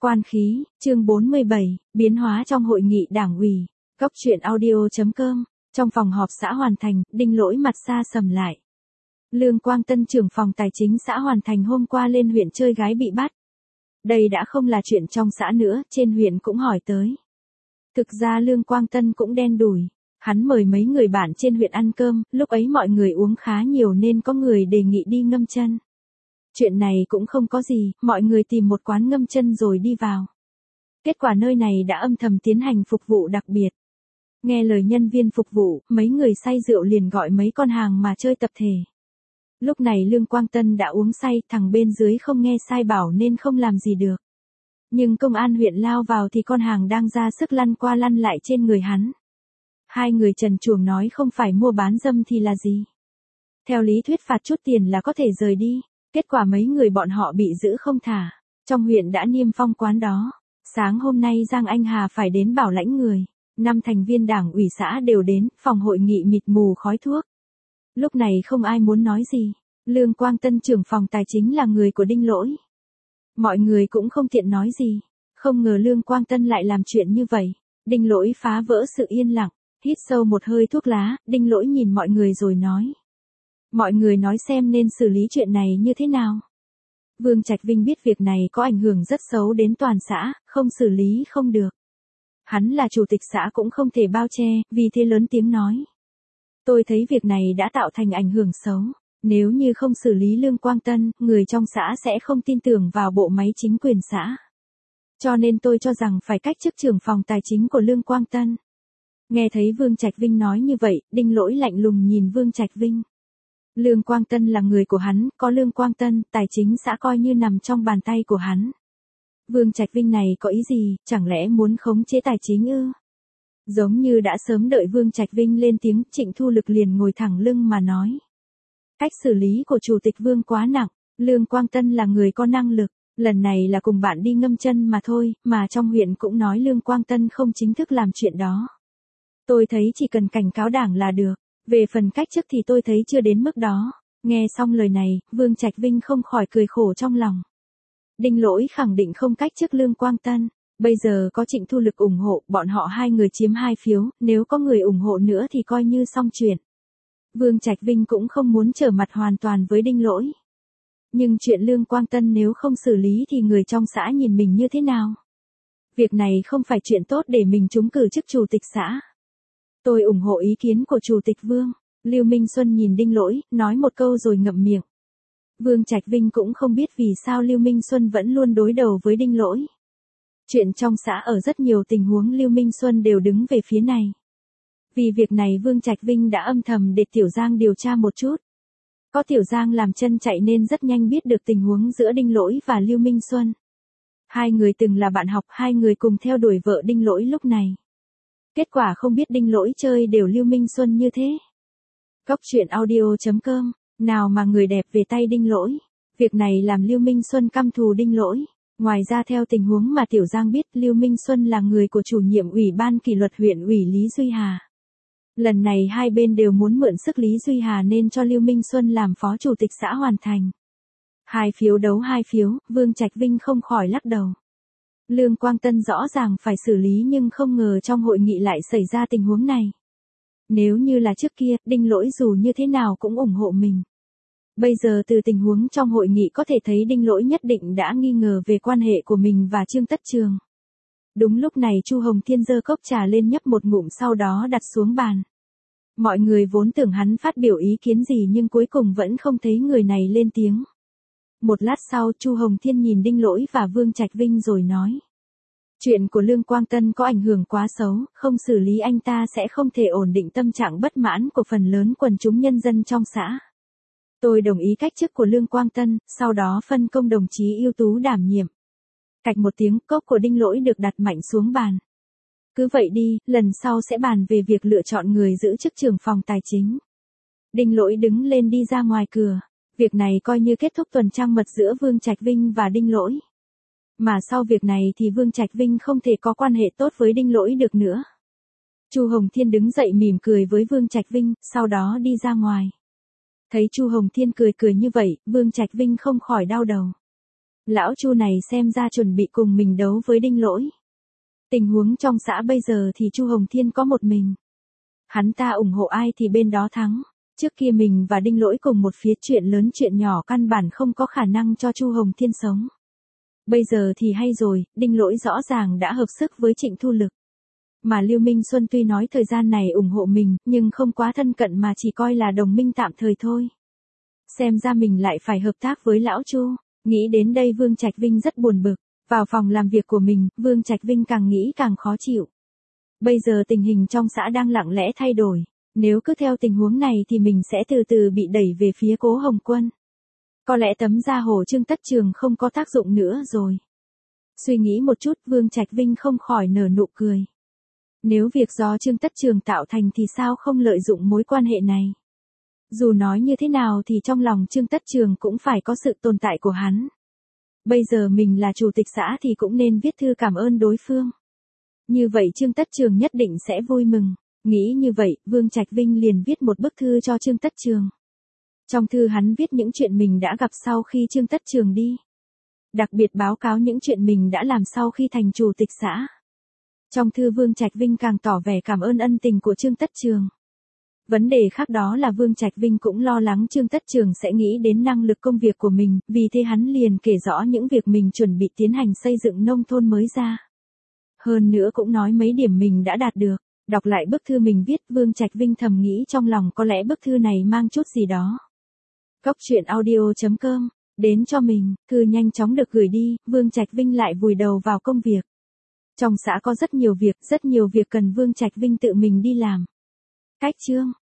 Quan khí, chương 47, biến hóa trong hội nghị đảng ủy. Góc truyện audio.com. Trong phòng họp xã Hoàn Thành, Đinh Lỗi mặt xa sầm lại. Lương Quang Tân trưởng phòng tài chính xã Hoàn Thành hôm qua lên huyện chơi gái bị bắt. Đây đã không là chuyện trong xã nữa, trên huyện cũng hỏi tới. Thực ra Lương Quang Tân cũng đen đủi. Hắn mời mấy người bạn trên huyện ăn cơm, lúc ấy mọi người uống khá nhiều nên có người đề nghị đi ngâm chân. Chuyện này cũng không có gì, mọi người tìm một quán ngâm chân rồi đi vào. Kết quả nơi này đã âm thầm tiến hành phục vụ đặc biệt. Nghe lời nhân viên phục vụ, mấy người say rượu liền gọi mấy con hàng mà chơi tập thể. Lúc này Lương Quang Tân đã uống say, thằng bên dưới không nghe sai bảo nên không làm gì được. Nhưng công an huyện lao vào thì con hàng đang ra sức lăn qua lăn lại trên người hắn. Hai người trần truồng nói không phải mua bán dâm thì là gì. Theo lý thuyết phạt chút tiền là có thể rời đi. Kết quả mấy người bọn họ bị giữ không thả. Trong huyện đã niêm phong quán đó. Sáng hôm nay Giang Anh Hà phải đến bảo lãnh người. 5 thành viên đảng ủy xã đều đến, phòng hội nghị mịt mù khói thuốc. Lúc này không ai muốn nói gì. Lương Quang Tân trưởng phòng tài chính là người của Đinh Lỗi. Mọi người cũng không tiện nói gì. Không ngờ Lương Quang Tân lại làm chuyện như vậy. Đinh Lỗi phá vỡ sự yên lặng. Hít sâu một hơi thuốc lá, Đinh Lỗi nhìn mọi người rồi nói. Mọi người nói xem nên xử lý chuyện này như thế nào. Vương Trạch Vinh biết việc này có ảnh hưởng rất xấu đến toàn xã, không xử lý không được. Hắn là chủ tịch xã cũng không thể bao che, vì thế lớn tiếng nói. Tôi thấy việc này đã tạo thành ảnh hưởng xấu. Nếu như không xử lý Lương Quang Tân, người trong xã sẽ không tin tưởng vào bộ máy chính quyền xã. Cho nên tôi cho rằng phải cách chức trưởng phòng tài chính của Lương Quang Tân. Nghe thấy Vương Trạch Vinh nói như vậy, Đinh Lỗi lạnh lùng nhìn Vương Trạch Vinh. Lương Quang Tân là người của hắn, có Lương Quang Tân, tài chính xã coi như nằm trong bàn tay của hắn. Vương Trạch Vinh này có ý gì, chẳng lẽ muốn khống chế tài chính ư? Giống như đã sớm đợi Vương Trạch Vinh lên tiếng, Trịnh Thu Lực liền ngồi thẳng lưng mà nói. Cách xử lý của Chủ tịch Vương quá nặng, Lương Quang Tân là người có năng lực, lần này là cùng bạn đi ngâm chân mà thôi, mà trong huyện cũng nói Lương Quang Tân không chính thức làm chuyện đó. Tôi thấy chỉ cần cảnh cáo đảng là được. Về phần cách chức thì tôi thấy chưa đến mức đó. Nghe xong lời này, Vương Trạch Vinh không khỏi cười khổ trong lòng. Đinh Lỗi khẳng định không cách chức Lương Quang Tân. Bây giờ có Trịnh Thu Lực ủng hộ, bọn họ hai người chiếm 2 phiếu, nếu có người ủng hộ nữa thì coi như xong chuyện. Vương Trạch Vinh cũng không muốn trở mặt hoàn toàn với Đinh Lỗi. Nhưng chuyện Lương Quang Tân nếu không xử lý thì người trong xã nhìn mình như thế nào? Việc này không phải chuyện tốt để mình trúng cử chức chủ tịch xã. Tôi ủng hộ ý kiến của Chủ tịch Vương. Lưu Minh Xuân nhìn Đinh Lỗi, nói một câu rồi ngậm miệng. Vương Trạch Vinh cũng không biết vì sao Lưu Minh Xuân vẫn luôn đối đầu với Đinh Lỗi. Chuyện trong xã ở rất nhiều tình huống Lưu Minh Xuân đều đứng về phía này. Vì việc này Vương Trạch Vinh đã âm thầm để Tiểu Giang điều tra một chút. Có Tiểu Giang làm chân chạy nên rất nhanh biết được tình huống giữa Đinh Lỗi và Lưu Minh Xuân. Hai người từng là bạn học, hai người cùng theo đuổi vợ Đinh Lỗi lúc này. Kết quả không biết Đinh Lỗi chơi đều Lưu Minh Xuân như thế. Góc truyện audio.com. Nào mà người đẹp về tay Đinh Lỗi. Việc này làm Lưu Minh Xuân căm thù Đinh Lỗi. Ngoài ra theo tình huống mà Tiểu Giang biết, Lưu Minh Xuân là người của chủ nhiệm ủy ban kỷ luật huyện ủy Lý Duy Hà. Lần này hai bên đều muốn mượn sức Lý Duy Hà nên cho Lưu Minh Xuân làm phó chủ tịch xã Hoàn Thành. 2 phiếu đấu 2 phiếu, Vương Trạch Vinh không khỏi lắc đầu. Lương Quang Tân rõ ràng phải xử lý nhưng không ngờ trong hội nghị lại xảy ra tình huống này. Nếu như là trước kia, Đinh Lỗi dù như thế nào cũng ủng hộ mình. Bây giờ từ tình huống trong hội nghị có thể thấy Đinh Lỗi nhất định đã nghi ngờ về quan hệ của mình và Trương Tất Trường. Đúng lúc này Chu Hồng Thiên giơ cốc trà lên nhấp một ngụm sau đó đặt xuống bàn. Mọi người vốn tưởng hắn phát biểu ý kiến gì nhưng cuối cùng vẫn không thấy người này lên tiếng. Một lát sau Chu Hồng Thiên nhìn Đinh Lỗi và Vương Trạch Vinh rồi nói. Chuyện của Lương Quang Tân có ảnh hưởng quá xấu, không xử lý anh ta sẽ không thể ổn định tâm trạng bất mãn của phần lớn quần chúng nhân dân trong xã. Tôi đồng ý cách chức của Lương Quang Tân, sau đó phân công đồng chí ưu tú đảm nhiệm. Cạch một tiếng, cốc của Đinh Lỗi được đặt mạnh xuống bàn. Cứ vậy đi, lần sau sẽ bàn về việc lựa chọn người giữ chức trưởng phòng tài chính. Đinh Lỗi đứng lên đi ra ngoài cửa. Việc này coi như kết thúc tuần trăng mật giữa Vương Trạch Vinh và Đinh Lỗi. Mà sau việc này thì Vương Trạch Vinh không thể có quan hệ tốt với Đinh Lỗi được nữa. Chu Hồng Thiên đứng dậy mỉm cười với Vương Trạch Vinh, sau đó đi ra ngoài. Thấy Chu Hồng Thiên cười như vậy, Vương Trạch Vinh không khỏi đau đầu. Lão Chu này xem ra chuẩn bị cùng mình đấu với Đinh Lỗi. Tình huống trong xã bây giờ thì Chu Hồng Thiên có một mình. Hắn ta ủng hộ ai thì bên đó thắng. Trước kia mình và Đinh Lỗi cùng một phía, chuyện lớn chuyện nhỏ căn bản không có khả năng cho Chu Hồng Thiên sống. Bây giờ thì hay rồi, Đinh Lỗi rõ ràng đã hợp sức với Trịnh Thu Lực. Mà Lưu Minh Xuân tuy nói thời gian này ủng hộ mình, nhưng không quá thân cận mà chỉ coi là đồng minh tạm thời thôi. Xem ra mình lại phải hợp tác với lão Chu. Nghĩ đến đây Vương Trạch Vinh rất buồn bực. Vào phòng làm việc của mình, Vương Trạch Vinh càng nghĩ càng khó chịu. Bây giờ tình hình trong xã đang lặng lẽ thay đổi. Nếu cứ theo tình huống này thì mình sẽ từ từ bị đẩy về phía Cố Hồng Quân. Có lẽ tấm da hổ Trương Tất Trường không có tác dụng nữa rồi. Suy nghĩ một chút, Vương Trạch Vinh không khỏi nở nụ cười. Nếu việc do Trương Tất Trường tạo thành thì sao không lợi dụng mối quan hệ này? Dù nói như thế nào thì trong lòng Trương Tất Trường cũng phải có sự tồn tại của hắn. Bây giờ mình là chủ tịch xã thì cũng nên viết thư cảm ơn đối phương. Như vậy Trương Tất Trường nhất định sẽ vui mừng. Nghĩ như vậy, Vương Trạch Vinh liền viết một bức thư cho Trương Tất Trường. Trong thư hắn viết những chuyện mình đã gặp sau khi Trương Tất Trường đi. Đặc biệt báo cáo những chuyện mình đã làm sau khi thành chủ tịch xã. Trong thư Vương Trạch Vinh càng tỏ vẻ cảm ơn ân tình của Trương Tất Trường. Vấn đề khác đó là Vương Trạch Vinh cũng lo lắng Trương Tất Trường sẽ nghĩ đến năng lực công việc của mình, vì thế hắn liền kể rõ những việc mình chuẩn bị tiến hành xây dựng nông thôn mới ra. Hơn nữa cũng nói mấy điểm mình đã đạt được. Đọc lại bức thư mình viết, Vương Trạch Vinh thầm nghĩ trong lòng có lẽ bức thư này mang chút gì đó. Coctruyện.audio.com, đến cho mình, thư nhanh chóng được gửi đi, Vương Trạch Vinh lại vùi đầu vào công việc. Trong xã có rất nhiều việc cần Vương Trạch Vinh tự mình đi làm. Cách chương